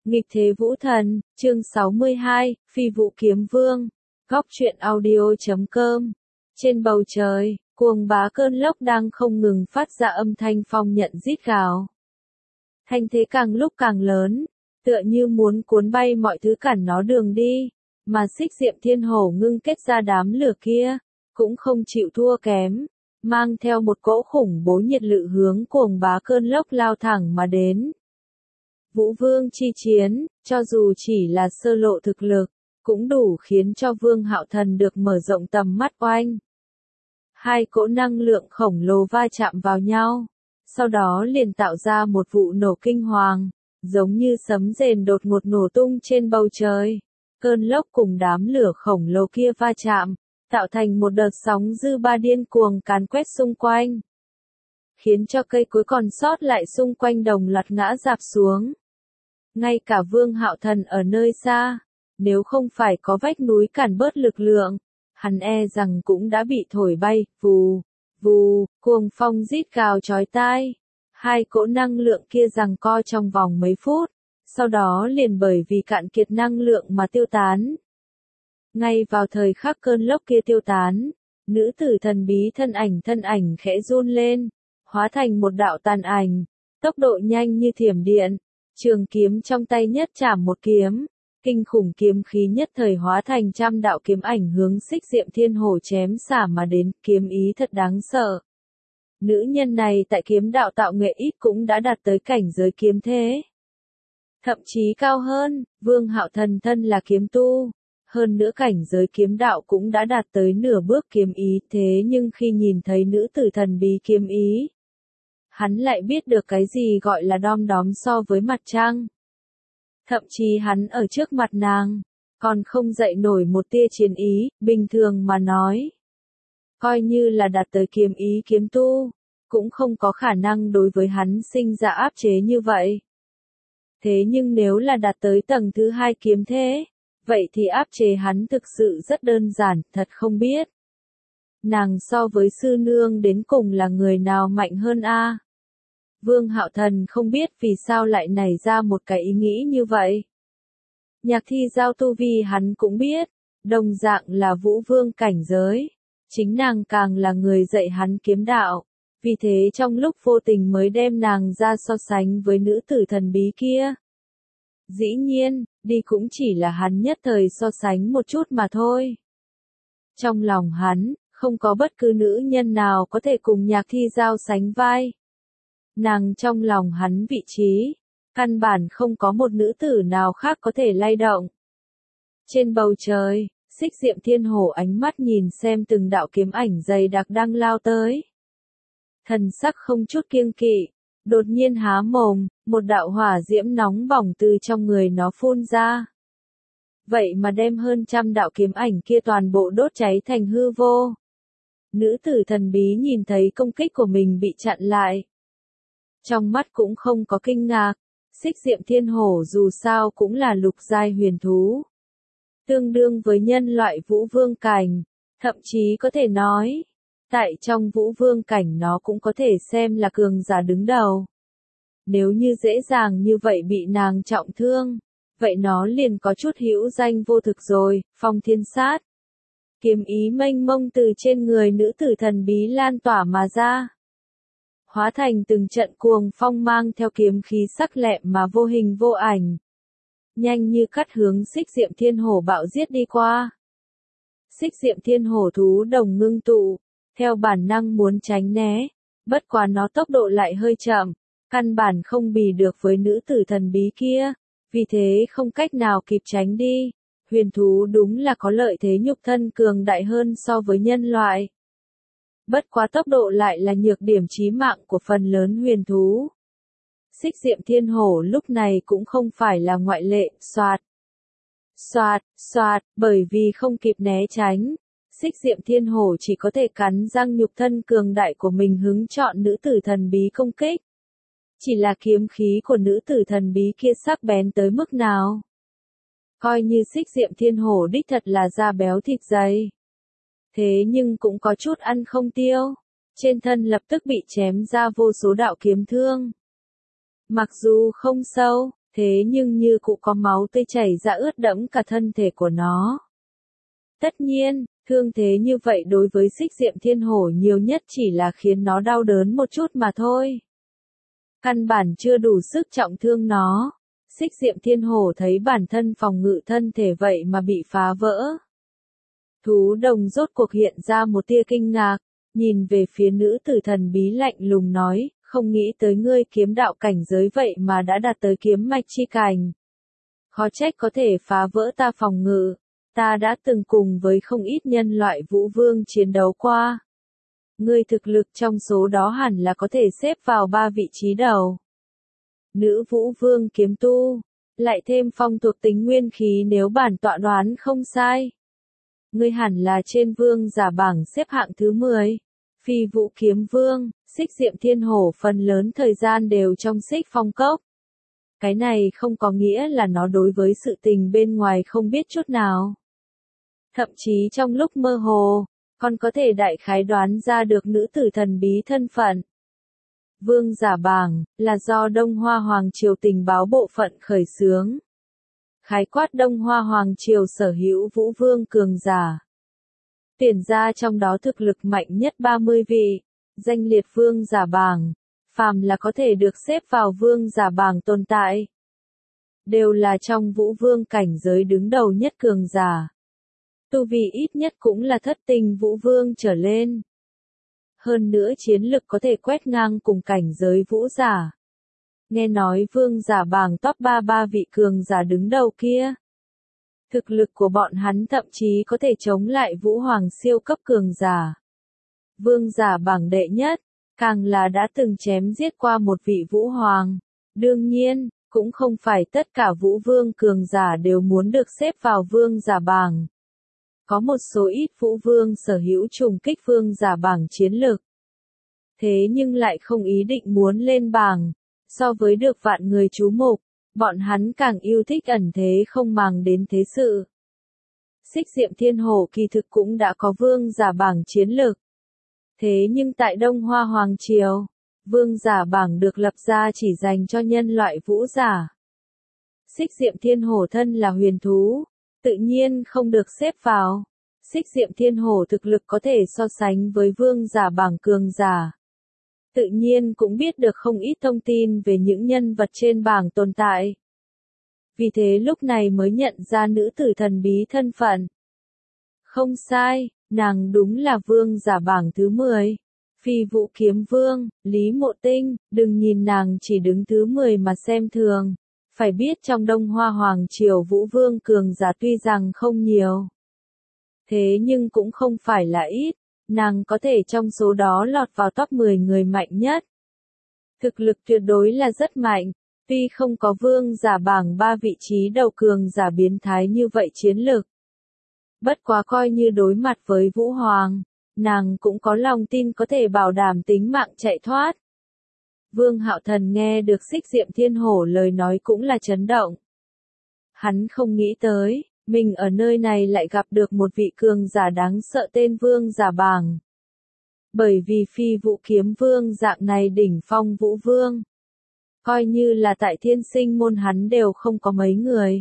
Nghịch thế vũ thần, chương 62, Phi vụ kiếm vương. Góc truyện audio.com. Trên bầu trời, cuồng bá cơn lốc đang không ngừng phát ra âm thanh phong nhận rít gào. Thanh thế càng lúc càng lớn, tựa như muốn cuốn bay mọi thứ cản nó đường đi, mà Xích Diệm Thiên Hổ ngưng kết ra đám lửa kia, cũng không chịu thua kém, mang theo một cỗ khủng bố nhiệt lự hướng cuồng bá cơn lốc lao thẳng mà đến. Vũ Vương chi chiến, cho dù chỉ là sơ lộ thực lực, cũng đủ khiến cho Vương Hạo Thần được mở rộng tầm mắt oanh. Hai cỗ năng lượng khổng lồ va chạm vào nhau, sau đó liền tạo ra một vụ nổ kinh hoàng, giống như sấm rền đột ngột nổ tung trên bầu trời. Cơn lốc cùng đám lửa khổng lồ kia va chạm, tạo thành một đợt sóng dư ba điên cuồng càn quét xung quanh, khiến cho cây cối còn sót lại xung quanh đồng loạt ngã rạp xuống. Ngay cả Vương Hạo Thần ở nơi xa, nếu không phải có vách núi cản bớt lực lượng, hắn e rằng cũng đã bị thổi bay, vù, vù, cuồng phong rít gào chói tai. Hai cỗ năng lượng kia giằng co trong vòng mấy phút, sau đó liền bởi vì cạn kiệt năng lượng mà tiêu tán. Ngay vào thời khắc cơn lốc kia tiêu tán, nữ tử thần bí thân ảnh khẽ run lên, hóa thành một đạo tàn ảnh, tốc độ nhanh như thiểm điện, trường kiếm trong tay nhất chảm một kiếm, kinh khủng kiếm khí nhất thời hóa thành trăm đạo kiếm ảnh hướng Xích Diệm Thiên Hổ chém xả mà đến, kiếm ý thật đáng sợ. Nữ nhân này tại kiếm đạo tạo nghệ ít cũng đã đạt tới cảnh giới kiếm thế. Thậm chí cao hơn, Vương Hạo Thần thân là kiếm tu, hơn nữa cảnh giới kiếm đạo cũng đã đạt tới nửa bước kiếm ý, thế nhưng khi nhìn thấy nữ tử thần bí kiếm ý, hắn lại biết được cái gì gọi là đom đóm so với mặt trăng. Thậm chí hắn ở trước mặt nàng, còn không dậy nổi một tia chiến ý, bình thường mà nói. Coi như là đạt tới kiếm ý kiếm tu, cũng không có khả năng đối với hắn sinh ra áp chế như vậy. Thế nhưng nếu là đạt tới tầng thứ hai kiếm thế, vậy thì áp chế hắn thực sự rất đơn giản, thật không biết. Nàng so với sư nương đến cùng là người nào mạnh hơn a? Vương Hạo Thần không biết vì sao lại nảy ra một cái ý nghĩ như vậy. Nhạc Thi Giao tu vi hắn cũng biết, đồng dạng là Vũ Vương cảnh giới, chính nàng càng là người dạy hắn kiếm đạo, vì thế trong lúc vô tình mới đem nàng ra so sánh với nữ tử thần bí kia. Dĩ nhiên, đi cũng chỉ là hắn nhất thời so sánh một chút mà thôi. Trong lòng hắn, không có bất cứ nữ nhân nào có thể cùng Nhạc Thi Giao sánh vai. Nàng trong lòng hắn vị trí, căn bản không có một nữ tử nào khác có thể lay động. Trên bầu trời, Xích Diệm Thiên Hổ ánh mắt nhìn xem từng đạo kiếm ảnh dày đặc đang lao tới. Thần sắc không chút kiêng kỵ, đột nhiên há mồm, một đạo hỏa diễm nóng bỏng từ trong người nó phun ra. Vậy mà đem hơn trăm đạo kiếm ảnh kia toàn bộ đốt cháy thành hư vô. Nữ tử thần bí nhìn thấy công kích của mình bị chặn lại. Trong mắt cũng không có kinh ngạc, Xích Diệm Thiên Hổ dù sao cũng là lục giai huyền thú. Tương đương với nhân loại Vũ Vương cảnh, thậm chí có thể nói, tại trong Vũ Vương cảnh nó cũng có thể xem là cường giả đứng đầu. Nếu như dễ dàng như vậy bị nàng trọng thương, vậy nó liền có chút hữu danh vô thực rồi, phong thiên sát. Kiếm ý mênh mông từ trên người nữ tử thần bí lan tỏa mà ra. Hóa thành từng trận cuồng phong mang theo kiếm khí sắc lẹm mà vô hình vô ảnh. Nhanh như cắt hướng Xích Diệm Thiên Hổ bạo giết đi qua. Xích Diệm Thiên Hổ thú đồng ngưng tụ, theo bản năng muốn tránh né, bất quá nó tốc độ lại hơi chậm, căn bản không bì được với nữ tử thần bí kia, vì thế không cách nào kịp tránh đi. Huyền thú đúng là có lợi thế nhục thân cường đại hơn so với nhân loại. Bất quá tốc độ lại là nhược điểm chí mạng của phần lớn huyền thú. Xích Diệm Thiên Hổ lúc này cũng không phải là ngoại lệ, xoạt. Xoạt, xoạt, bởi vì không kịp né tránh, Xích Diệm Thiên Hổ chỉ có thể cắn răng nhục thân cường đại của mình hứng chọn nữ tử thần bí công kích. Chỉ là kiếm khí của nữ tử thần bí kia sắc bén tới mức nào. Coi như Xích Diệm Thiên Hổ đích thật là da béo thịt dày. Thế nhưng cũng có chút ăn không tiêu, trên thân lập tức bị chém ra vô số đạo kiếm thương. Mặc dù không sâu, Thế nhưng như cụ có máu tươi chảy ra ướt đẫm cả thân thể của nó. Tất nhiên, thương thế như vậy đối với Xích Diệm Thiên Hổ nhiều nhất chỉ là khiến nó đau đớn một chút mà thôi. Căn bản chưa đủ sức trọng thương nó. Xích Diệm Thiên Hổ thấy bản thân phòng ngự thân thể vậy mà bị phá vỡ. Thú đồng rốt cuộc hiện ra một tia kinh ngạc, nhìn về phía nữ tử thần bí lạnh lùng nói, không nghĩ tới ngươi kiếm đạo cảnh giới vậy mà đã đạt tới kiếm mạch chi cảnh. Khó trách có thể phá vỡ ta phòng ngự, ta đã từng cùng với không ít nhân loại vũ vương chiến đấu qua. Ngươi thực lực trong số đó hẳn là có thể xếp vào 3 vị trí đầu. Nữ vũ vương kiếm tu, lại thêm phong thuộc tính nguyên khí nếu bản tọa đoán không sai. Ngươi hẳn là trên vương giả bảng xếp hạng thứ 10. Phi vũ kiếm vương, Xích Diệm Thiên Hổ phần lớn thời gian đều trong Xích Phong Cốc. Cái này không có nghĩa là nó đối với sự tình bên ngoài không biết chút nào. Thậm chí trong lúc mơ hồ, còn có thể đại khái đoán ra được nữ tử thần bí thân phận. Vương giả bảng, là do Đông Hoa Hoàng Triều tình báo bộ phận khởi xướng. Khái quát Đông Hoa Hoàng Triều sở hữu vũ vương cường giả. Tuyển ra trong đó thực lực mạnh nhất 30 vị, danh liệt vương giả bảng, phàm là có thể được xếp vào vương giả bảng tồn tại. Đều là trong vũ vương cảnh giới đứng đầu nhất cường giả. Tu vi ít nhất cũng là thất tinh vũ vương trở lên. Hơn nữa chiến lực có thể quét ngang cùng cảnh giới vũ giả. Nghe nói vương giả bảng top 33 vị cường giả đứng đầu kia. Thực lực của bọn hắn thậm chí có thể chống lại vũ hoàng siêu cấp cường giả. Vương giả bảng đệ nhất, càng là đã từng chém giết qua một vị vũ hoàng. Đương nhiên, cũng không phải tất cả vũ vương cường giả đều muốn được xếp vào vương giả bảng. Có một số ít vũ vương sở hữu trùng kích vương giả bảng chiến lực. Thế nhưng lại không ý định muốn lên bảng. So với được vạn người chú mục, bọn hắn càng yêu thích ẩn thế không màng đến thế sự. Xích Diệm Thiên Hổ kỳ thực cũng đã có vương giả bảng chiến lực. Thế nhưng tại Đông Hoa Hoàng Triều, vương giả bảng được lập ra chỉ dành cho nhân loại vũ giả. Xích Diệm Thiên Hổ thân là huyền thú, tự nhiên không được xếp vào. Xích Diệm Thiên Hổ thực lực có thể so sánh với vương giả bảng cường giả. Tự nhiên cũng biết được không ít thông tin về những nhân vật trên bảng tồn tại. Vì thế lúc này mới nhận ra nữ tử thần bí thân phận. Không sai, nàng đúng là vương giả bảng thứ 10. Phi vũ kiếm vương, Lý Mộ Tinh, đừng nhìn nàng chỉ đứng thứ 10 mà xem thường. Phải biết trong Đông Hoa Hoàng Triều vũ vương cường giả tuy rằng không nhiều. Thế nhưng cũng không phải là ít. Nàng có thể trong số đó lọt vào top 10 người mạnh nhất. Thực lực tuyệt đối là rất mạnh, tuy không có vương giả bảng 3 vị trí đầu cường giả biến thái như vậy chiến lực. Bất quá coi như đối mặt với Vũ Hoàng, nàng cũng có lòng tin có thể bảo đảm tính mạng chạy thoát. Vương Hạo Thần nghe được Xích Diệm Thiên Hổ lời nói cũng là chấn động. Hắn không nghĩ tới. Mình ở nơi này lại gặp được một vị cường giả đáng sợ tên vương giả bảng. Bởi vì phi vũ kiếm vương dạng này đỉnh phong vũ vương. Coi như là tại thiên sinh môn hắn đều không có mấy người.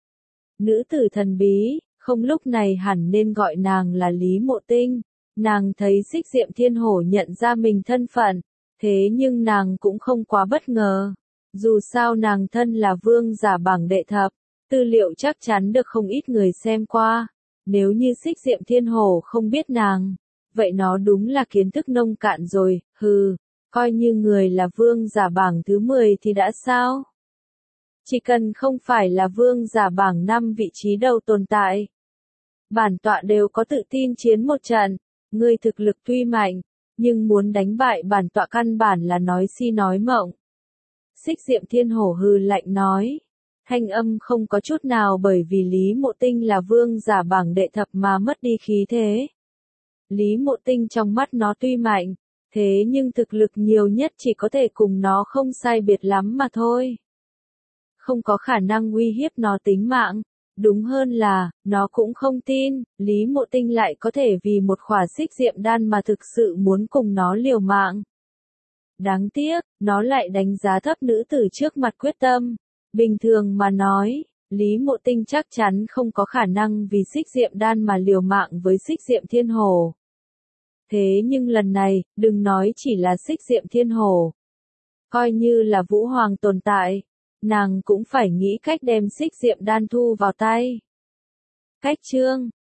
Nữ tử thần bí, không lúc này hẳn nên gọi nàng là Lý Mộ Tinh. Nàng thấy Xích Diệm Thiên Hổ nhận ra mình thân phận, thế nhưng nàng cũng không quá bất ngờ. Dù sao nàng thân là vương giả bảng đệ thập. Tư liệu chắc chắn được không ít người xem qua. Nếu như Xích Diệm Thiên Hổ không biết nàng, vậy nó đúng là kiến thức nông cạn rồi, hừ, coi như người là vương giả bảng thứ 10 thì đã sao? Chỉ cần không phải là vương giả bảng 5 vị trí đầu tồn tại. Bản tọa đều có tự tin chiến một trận, ngươi thực lực tuy mạnh, nhưng muốn đánh bại bản tọa căn bản là nói si nói mộng. Xích Diệm Thiên Hổ hừ lạnh nói. Thanh âm không có chút nào bởi vì Lý Mộ Tinh là vương giả bảng đệ thập mà mất đi khí thế. Lý Mộ Tinh trong mắt nó tuy mạnh, thế nhưng thực lực nhiều nhất chỉ có thể cùng nó không sai biệt lắm mà thôi. Không có khả năng uy hiếp nó tính mạng. Đúng hơn là, nó cũng không tin, Lý Mộ Tinh lại có thể vì một khỏa xích diệm đan mà thực sự muốn cùng nó liều mạng. Đáng tiếc, nó lại đánh giá thấp nữ tử trước mặt quyết tâm. Bình thường mà nói, Lý Mộ Tinh chắc chắn không có khả năng vì Xích Diệm Đan mà liều mạng với Xích Diệm Thiên Hồ. Thế nhưng lần này, đừng nói chỉ là Xích Diệm Thiên Hồ. Coi như là Vũ Hoàng tồn tại, nàng cũng phải nghĩ cách đem Xích Diệm Đan thu vào tay. Cách chương